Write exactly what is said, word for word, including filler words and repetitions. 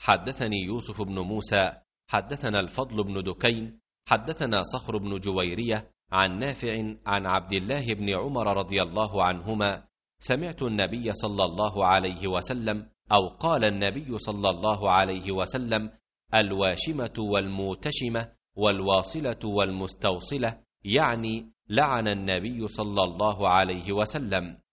حدثني يوسف بن موسى حدثنا الفضل بن دكين حدثنا صخر بن جويرية عن نافع عن عبد الله بن عمر رضي الله عنهما سمعت النبي صلى الله عليه وسلم أو قال النبي صلى الله عليه وسلم: الواشمة والموتشمة والواصلة والمستوصلة، يعني لعن النبي صلى الله عليه وسلم.